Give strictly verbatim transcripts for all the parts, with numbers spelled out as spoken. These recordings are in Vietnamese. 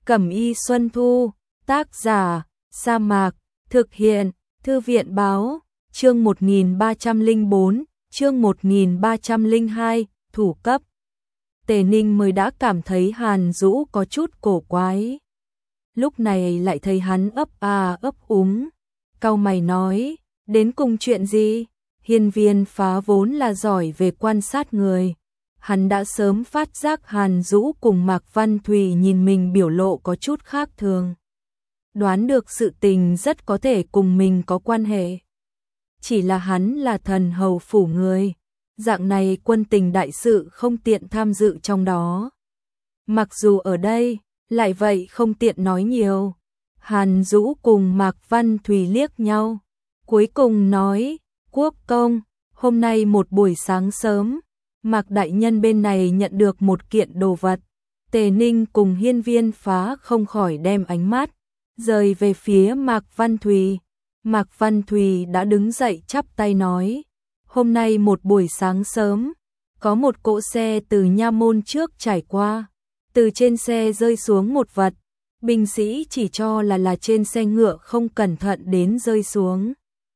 Cẩm y Xuân Thu, tác giả, Sa Mạc, thực hiện, Thư viện báo, chương một nghìn ba trăm lẻ bốn, chương một nghìn ba trăm lẻ hai, thủ cấp. Tề Ninh mới đã cảm thấy Hàn Dũ có chút cổ quái. Lúc này lại thấy hắn ấp à ấp úng. Cau mày nói, đến cùng chuyện gì? Hiên Viên Phá vốn là giỏi về quan sát người. Hắn đã sớm phát giác Hàn Dũ cùng Mạc Văn Thùy nhìn mình biểu lộ có chút khác thường. Đoán được sự tình rất có thể cùng mình có quan hệ. Chỉ là hắn là thần hầu phủ người. Dạng này quân tình đại sự không tiện tham dự trong đó. Mặc dù ở đây, lại vậy không tiện nói nhiều. Hàn Dũ cùng Mạc Văn Thùy liếc nhau. Cuối cùng nói, Quốc công, hôm nay một buổi sáng sớm, Mạc đại nhân bên này nhận được một kiện đồ vật. Tề Ninh cùng Hiên Viên Phá không khỏi đem ánh mắt rời về phía Mạc Văn Thùy. Mạc Văn Thùy đã đứng dậy chắp tay nói, hôm nay một buổi sáng sớm, có một cỗ xe từ nha môn trước trải qua, từ trên xe rơi xuống một vật, binh sĩ chỉ cho là là trên xe ngựa không cẩn thận đến rơi xuống.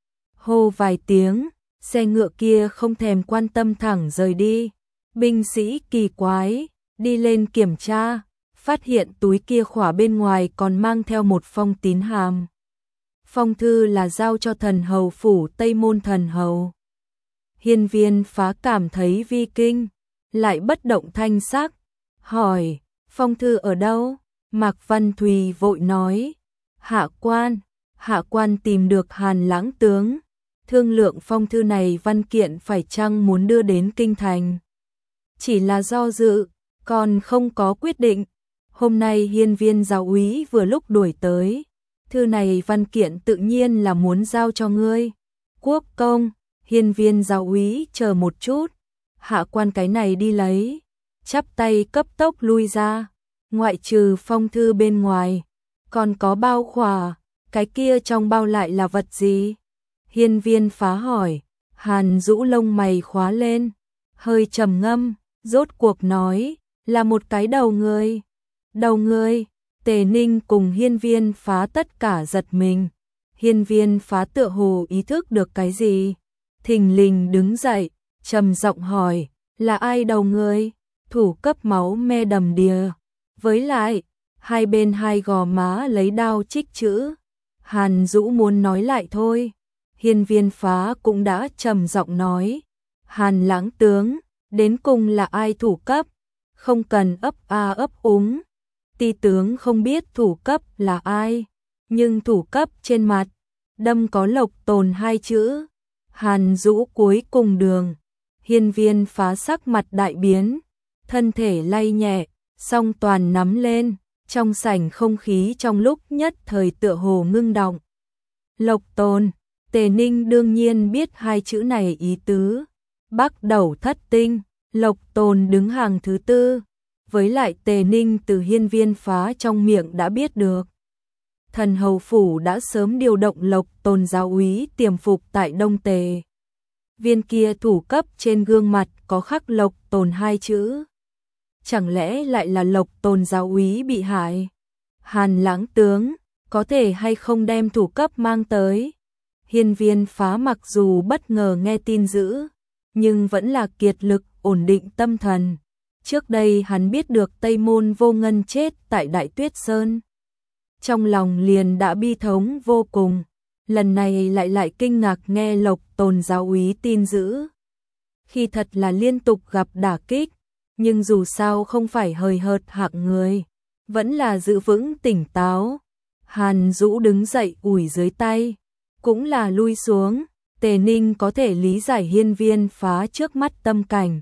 Hô vài tiếng, xe ngựa kia không thèm quan tâm thẳng rời đi. Binh sĩ kỳ quái, đi lên kiểm tra, phát hiện túi kia khỏa bên ngoài còn mang theo một phong tín hàm. Phong thư là giao cho thần hầu phủ Tây Môn thần hầu. Hiên Viên Phá cảm thấy vi kinh, lại bất động thanh sắc, hỏi, phong thư ở đâu? Mạc Văn Thùy vội nói, hạ quan, hạ quan tìm được Hàn Lãng tướng, thương lượng phong thư này văn kiện phải chăng muốn đưa đến kinh thành. Chỉ là do dự, còn không có quyết định. Hôm nay Hiên Viên giáo úy vừa lúc đuổi tới, thư này văn kiện tự nhiên là muốn giao cho ngươi. Quốc công, Hiên Viên giáo úy chờ một chút, hạ quan cái này đi lấy, chắp tay cấp tốc lui ra. Ngoại trừ phong thư bên ngoài, còn có bao khỏa, cái kia trong bao lại là vật gì? Hiên Viên Phá hỏi. Hàn Dũ lông mày khóa lên, hơi trầm ngâm, rốt cuộc nói, là một cái đầu người. Đầu người? Tề Ninh cùng Hiên Viên Phá tất cả giật mình. Hiên Viên Phá tựa hồ ý thức được cái gì, thình lình đứng dậy, trầm giọng hỏi, là ai đầu người? Thủ cấp máu me đầm đìa. Với lại, hai bên hai gò má lấy đao chích chữ. Hàn Dũ muốn nói lại thôi. Hiên Viên Phá cũng đã trầm giọng nói, Hàn Lãng tướng, đến cùng là ai thủ cấp? Không cần ấp a ấp úng. Ti tướng không biết thủ cấp là ai, nhưng thủ cấp trên mặt đâm có Lộc Tồn hai chữ. Hàn Dũ cuối cùng đường. Hiên Viên Phá sắc mặt đại biến, thân thể lay nhẹ, song toàn nắm lên, trong sảnh không khí trong lúc nhất thời tựa hồ ngưng động. Lộc Tồn, Tề Ninh đương nhiên biết hai chữ này ý tứ. Bắc đầu thất tinh, Lộc Tồn đứng hàng thứ tư. Với lại Tề Ninh từ Hiên Viên Phá trong miệng đã biết được. Thần hầu phủ đã sớm điều động Lộc Tồn giáo úy tiềm phục tại Đông Tề. Viên kia thủ cấp trên gương mặt có khắc Lộc Tồn hai chữ. Chẳng lẽ lại là Lộc Tồn giáo úy bị hại? Hàn Lãng tướng, có thể hay không đem thủ cấp mang tới? Hiên Viên Phá mặc dù bất ngờ nghe tin dữ, nhưng vẫn là kiệt lực ổn định tâm thần. Trước đây hắn biết được Tây Môn Vô Ngân chết tại Đại Tuyết Sơn. Trong lòng liền đã bi thống vô cùng, lần này lại lại kinh ngạc nghe Lộc Tồn giáo úy tin dữ. Khi thật là liên tục gặp đả kích, nhưng dù sao không phải hời hợt hạng người, vẫn là giữ vững tỉnh táo. Hàn Dũ đứng dậy ủi dưới tay, cũng là lui xuống. Tề Ninh có thể lý giải Hiên Viên Phá trước mắt tâm cảnh.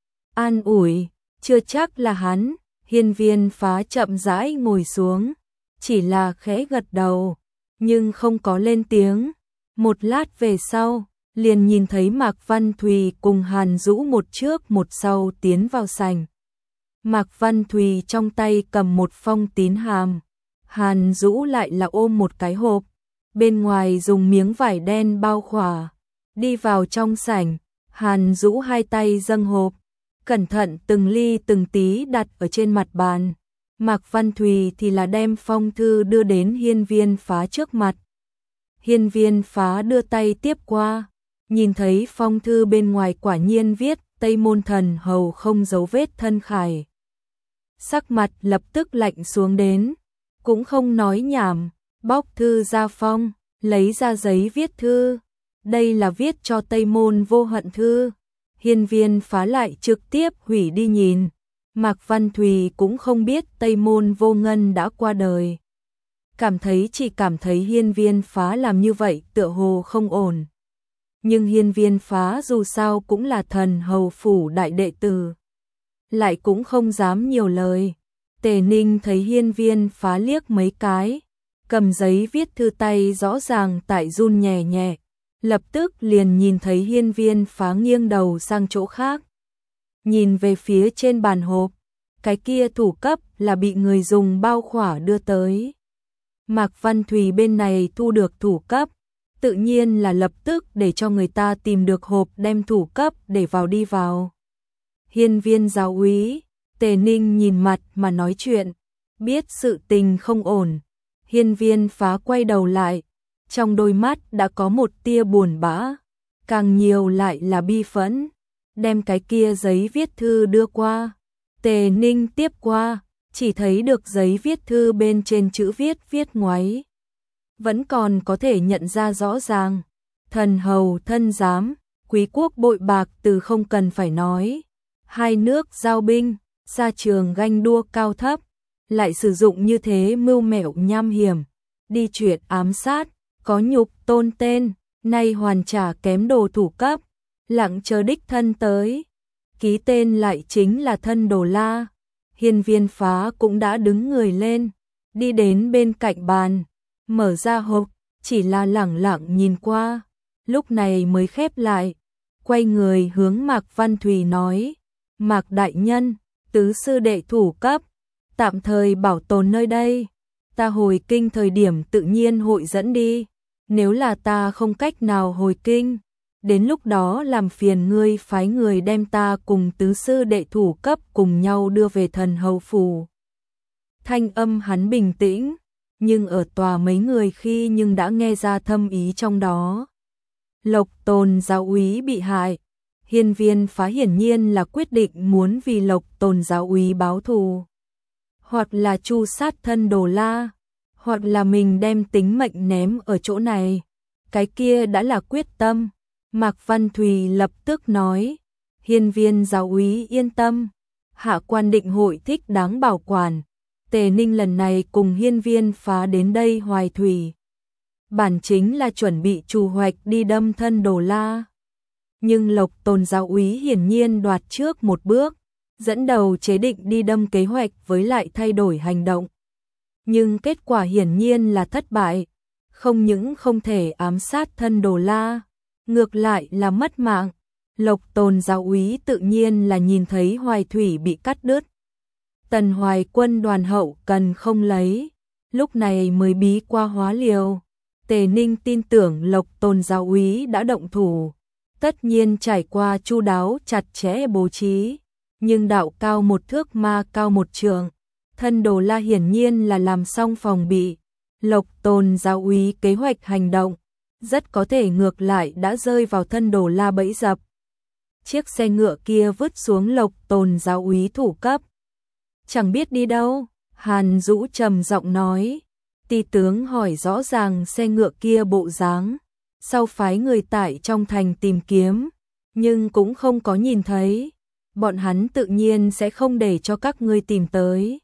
An ủi, chưa chắc là hắn. Hiên Viên Phá chậm rãi ngồi xuống, chỉ là khẽ gật đầu, nhưng không có lên tiếng. Một lát về sau, liền nhìn thấy Mạc Văn Thùy cùng Hàn Dũ một trước một sau tiến vào sảnh. Mạc Văn Thùy trong tay cầm một phong tín hàm, Hàn Dũ lại là ôm một cái hộp, bên ngoài dùng miếng vải đen bao khỏa. Đi vào trong sảnh, Hàn Dũ hai tay dâng hộp, cẩn thận từng ly từng tí đặt ở trên mặt bàn. Mạc Văn Thùy thì là đem phong thư đưa đến Hiên Viên Phá trước mặt. Hiên Viên Phá đưa tay tiếp qua, nhìn thấy phong thư bên ngoài quả nhiên viết Tây Môn Thần Hầu không dấu vết thân khải. Sắc mặt lập tức lạnh xuống đến, cũng không nói nhảm, bóc thư ra phong, lấy ra giấy viết thư. Đây là viết cho Tây Môn Vô Hận thư. Hiên Viên Phá lại trực tiếp hủy đi nhìn. Mạc Văn Thùy cũng không biết Tây Môn Vô Ngân đã qua đời. Cảm thấy chỉ cảm thấy Hiên Viên Phá làm như vậy tựa hồ không ổn. Nhưng Hiên Viên Phá dù sao cũng là thần hầu phủ đại đệ tử, lại cũng không dám nhiều lời. Tề Ninh thấy Hiên Viên Phá liếc mấy cái, cầm giấy viết thư tay rõ ràng tại run nhẹ nhẹ, lập tức liền nhìn thấy Hiên Viên Phá nghiêng đầu sang chỗ khác. Nhìn về phía trên bàn hộp, cái kia thủ cấp là bị người dùng bao khỏa đưa tới. Mạc Văn Thùy bên này thu được thủ cấp, tự nhiên là lập tức để cho người ta tìm được hộp đem thủ cấp để vào đi vào. Hiên Viên giáo úy, Tề Ninh nhìn mặt mà nói chuyện, biết sự tình không ổn. Hiên Viên Phá quay đầu lại, trong đôi mắt đã có một tia buồn bã, càng nhiều lại là bi phẫn, đem cái kia giấy viết thư đưa qua. Tề Ninh tiếp qua, chỉ thấy được giấy viết thư bên trên chữ viết viết ngoáy. Vẫn còn có thể nhận ra rõ ràng, thần hầu thân giám, quý quốc bội bạc từ không cần phải nói. Hai nước giao binh, ra trường ganh đua cao thấp, lại sử dụng như thế mưu mẹo nham hiểm, đi chuyện ám sát, có nhục tôn tên, nay hoàn trả kém đồ thủ cấp, lặng chờ đích thân tới. Ký tên lại chính là thân Đồ La. Hiên Viên Phá cũng đã đứng người lên, đi đến bên cạnh bàn, mở ra hộp, chỉ là lẳng lặng nhìn qua, lúc này mới khép lại, quay người hướng Mạc Văn Thùy nói, Mạc đại nhân, tứ sư đệ thủ cấp, tạm thời bảo tồn nơi đây, ta hồi kinh thời điểm tự nhiên hội dẫn đi, nếu là ta không cách nào hồi kinh, đến lúc đó làm phiền ngươi phái người đem ta cùng tứ sư đệ thủ cấp cùng nhau đưa về thần hầu phủ. Thanh âm hắn bình tĩnh, nhưng ở tòa mấy người khi nhưng đã nghe ra thâm ý trong đó. Lộc Tồn giáo úy bị hại, Hiên Viên Phá hiển nhiên là quyết định muốn vì Lộc Tồn giáo úy báo thù, hoặc là tru sát thân Đồ La, hoặc là mình đem tính mệnh ném ở chỗ này, cái kia đã là quyết tâm. Mạc Văn Thùy lập tức nói, Hiên Viên giáo úy yên tâm, hạ quan định hội thích đáng bảo quản. Tề Ninh lần này cùng Hiên Viên Phá đến đây Hoài Thủy, bản chính là chuẩn bị trù hoạch đi đâm thân Đồ La. Nhưng Lộc Tồn giáo úy hiển nhiên đoạt trước một bước, dẫn đầu chế định đi đâm kế hoạch với lại thay đổi hành động. Nhưng kết quả hiển nhiên là thất bại, không những không thể ám sát thân Đồ La, ngược lại là mất mạng. Lộc Tồn giáo úy tự nhiên là nhìn thấy Hoài Thủy bị cắt đứt, Tần Hoài quân đoàn hậu cần không lấy, lúc này mới bí qua hóa liều. Tề Ninh tin tưởng Lộc Tồn giáo úy đã động thủ, tất nhiên trải qua chu đáo chặt chẽ bố trí, nhưng đạo cao một thước ma cao một trượng, thân Đồ La hiển nhiên là làm xong phòng bị. Lộc Tồn giáo úy kế hoạch hành động, rất có thể ngược lại đã rơi vào thân Đồ La bẫy dập. Chiếc xe ngựa kia vứt xuống Lộc Tồn giáo úy thủ cấp, chẳng biết đi đâu. Hàn Dũ trầm giọng nói, Ti tướng hỏi rõ ràng xe ngựa kia bộ dáng, sau phái người tại trong thành tìm kiếm, nhưng cũng không có nhìn thấy, bọn hắn tự nhiên sẽ không để cho các ngươi tìm tới.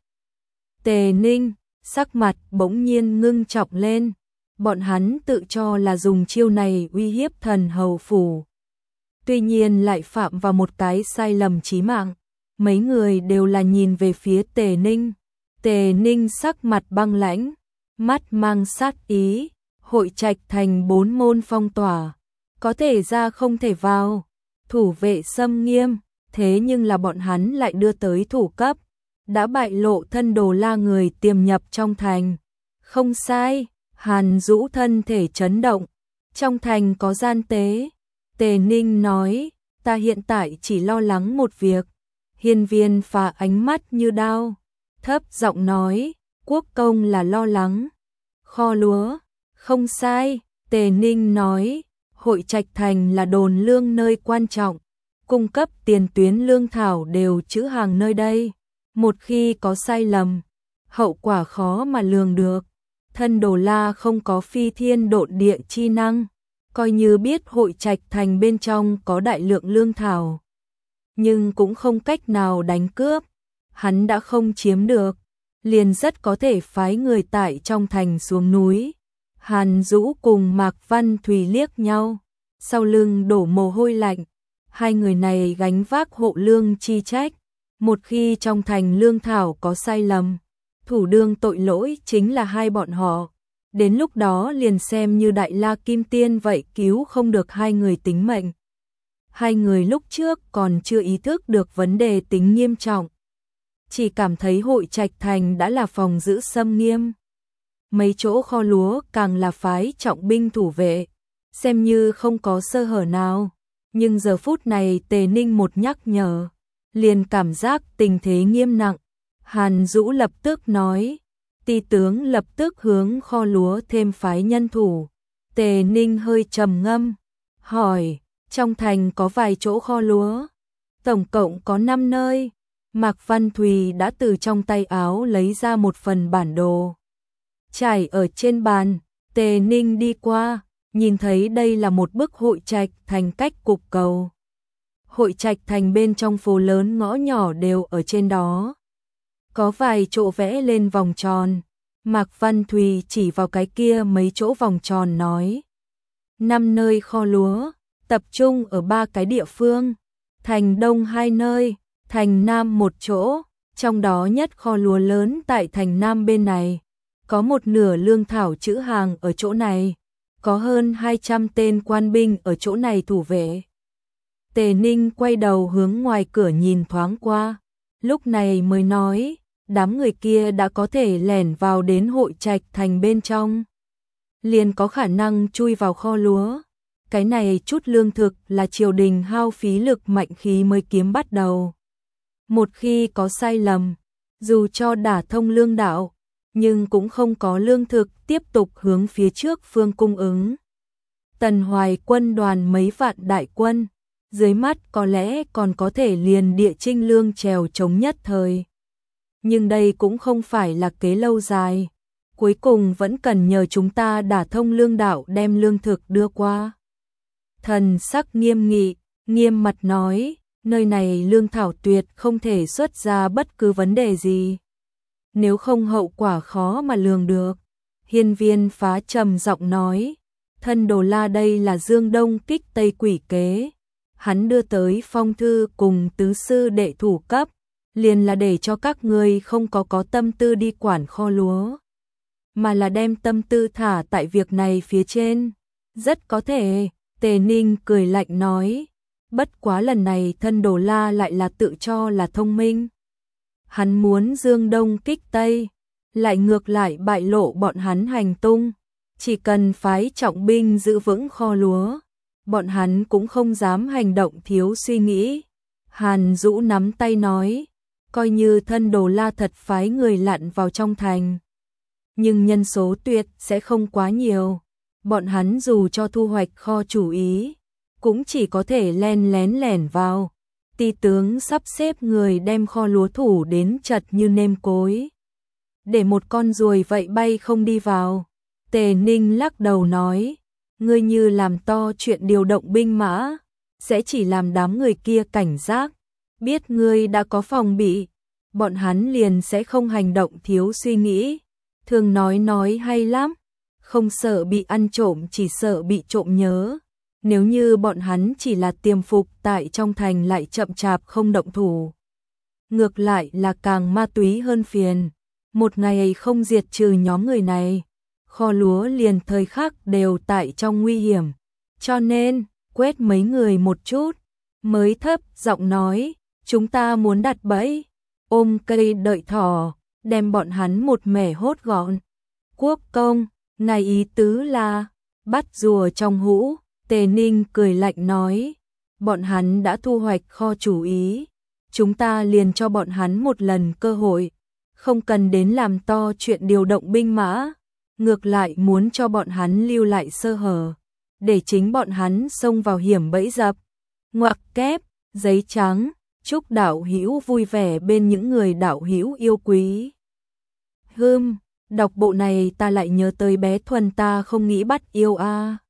Tề Ninh sắc mặt bỗng nhiên ngưng trọng lên, bọn hắn tự cho là dùng chiêu này uy hiếp thần hầu phủ, tuy nhiên lại phạm vào một cái sai lầm chí mạng. Mấy người đều là nhìn về phía Tề Ninh. Tề Ninh sắc mặt băng lãnh, mắt mang sát ý, hội trạch thành bốn môn phong tỏa, có thể ra không thể vào, thủ vệ xâm nghiêm, thế nhưng là bọn hắn lại đưa tới thủ cấp, đã bại lộ thân Đồ La người tiềm nhập trong thành. Không sai, Hàn Dũ thân thể chấn động, trong thành có gian tế. Tề Ninh nói, ta hiện tại chỉ lo lắng một việc. Hiên Viên Phá ánh mắt như đao, thấp giọng nói, quốc công là lo lắng. Kho lúa, không sai, Tề Ninh nói, Hội Trạch Thành là đồn lương nơi quan trọng, cung cấp tiền tuyến lương thảo đều trữ hàng nơi đây. Một khi có sai lầm, hậu quả khó mà lường được. Thân Đồ La không có phi thiên độn địa chi năng, coi như biết Hội Trạch Thành bên trong có đại lượng lương thảo, nhưng cũng không cách nào đánh cướp. Hắn đã không chiếm được, liền rất có thể phái người tại trong thành xuống núi. Hàn Dũ cùng Mạc Văn Thùy liếc nhau, sau lưng đổ mồ hôi lạnh. Hai người này gánh vác hộ lương chi trách, một khi trong thành lương thảo có sai lầm, thủ đương tội lỗi chính là hai bọn họ. Đến lúc đó liền xem như Đại La Kim Tiên vậy cứu không được hai người tính mệnh. Hai người lúc trước còn chưa ý thức được vấn đề tính nghiêm trọng, chỉ cảm thấy Hội Trạch Thành đã là phòng giữ xâm nghiêm. Mấy chỗ kho lúa càng là phái trọng binh thủ vệ, xem như không có sơ hở nào. Nhưng giờ phút này Tề Ninh một nhắc nhở, liền cảm giác tình thế nghiêm nặng. Hàn Dũ lập tức nói, Ti tướng lập tức hướng kho lúa thêm phái nhân thủ. Tề Ninh hơi trầm ngâm, hỏi, trong thành có vài chỗ kho lúa, tổng cộng có năm nơi. Mạc Văn Thùy đã từ trong tay áo lấy ra một phần bản đồ, trải ở trên bàn. Tề Ninh đi qua, nhìn thấy đây là một bức Hội Trạch Thành cách cục cầu. Hội Trạch Thành bên trong phố lớn ngõ nhỏ đều ở trên đó, có vài chỗ vẽ lên vòng tròn. Mạc Văn Thùy chỉ vào cái kia mấy chỗ vòng tròn nói, năm nơi kho lúa, tập trung ở ba cái địa phương, thành đông hai nơi, thành nam một chỗ, trong đó nhất kho lúa lớn tại thành nam bên này, có một nửa lương thảo trữ hàng ở chỗ này, có hơn hai trăm tên quan binh ở chỗ này thủ vệ. Tề Ninh quay đầu hướng ngoài cửa nhìn thoáng qua, lúc này mới nói, đám người kia đã có thể lẻn vào đến Hội Trạch Thành bên trong, liền có khả năng chui vào kho lúa. Cái này chút lương thực là triều đình hao phí lực mạnh khí mới kiếm bắt đầu. Một khi có sai lầm, dù cho đả thông lương đạo, nhưng cũng không có lương thực tiếp tục hướng phía trước phương cung ứng. Tần Hoài quân đoàn mấy vạn đại quân, dưới mắt có lẽ còn có thể liền địa chinh lương trèo chống nhất thời. Nhưng đây cũng không phải là kế lâu dài, cuối cùng vẫn cần nhờ chúng ta đả thông lương đạo đem lương thực đưa qua. Thần sắc nghiêm nghị, nghiêm mặt nói, nơi này lương thảo tuyệt không thể xuất ra bất cứ vấn đề gì, nếu không hậu quả khó mà lường được. Hiên Viên Phá trầm giọng nói, Thân Đồ La đây là Dương Đông kích Tây quỷ kế, hắn đưa tới phong thư cùng tứ sư đệ thủ cấp, liền là để cho các ngươi không có có tâm tư đi quản kho lúa, mà là đem tâm tư thả tại việc này phía trên. Rất có thể, Tề Ninh cười lạnh nói, bất quá lần này Thân Đồ La lại là tự cho là thông minh. Hắn muốn Dương Đông kích Tây, lại ngược lại bại lộ bọn hắn hành tung. Chỉ cần phái trọng binh giữ vững kho lúa, bọn hắn cũng không dám hành động thiếu suy nghĩ. Hàn Dũ nắm tay nói, coi như Thân Đồ La thật phái người lặn vào trong thành, nhưng nhân số tuyệt sẽ không quá nhiều. Bọn hắn dù cho thu hoạch kho chủ ý, cũng chỉ có thể len lén lẻn vào. Ti tướng sắp xếp người đem kho lúa thủ đến chật như nêm cối, để một con ruồi vậy bay không đi vào. Tề Ninh lắc đầu nói, ngươi như làm to chuyện điều động binh mã, sẽ chỉ làm đám người kia cảnh giác, biết ngươi đã có phòng bị, bọn hắn liền sẽ không hành động thiếu suy nghĩ. Thường nói nói hay lắm, không sợ bị ăn trộm chỉ sợ bị trộm nhớ. Nếu như bọn hắn chỉ là tiềm phục tại trong thành lại chậm chạp không động thủ, ngược lại là càng ma túy hơn phiền. Một ngày không diệt trừ nhóm người này, kho lúa liền thời khắc đều tại trong nguy hiểm. Cho nên, quét mấy người một chút, mới thấp giọng nói, chúng ta muốn đặt bẫy, ôm cây đợi thỏ, đem bọn hắn một mẻ hốt gọn. Quốc công, ngài ý tứ là, bắt rùa trong hũ. Tề Ninh cười lạnh nói, bọn hắn đã thu hoạch kho chủ ý, chúng ta liền cho bọn hắn một lần cơ hội, không cần đến làm to chuyện điều động binh mã, ngược lại muốn cho bọn hắn lưu lại sơ hở, để chính bọn hắn xông vào hiểm bẫy dập. Ngoặc kép, giấy trắng, chúc đạo hữu vui vẻ bên những người đạo hữu yêu quý. Hưm, đọc bộ này ta lại nhớ tới bé Thuần ta không nghĩ bắt yêu a. À.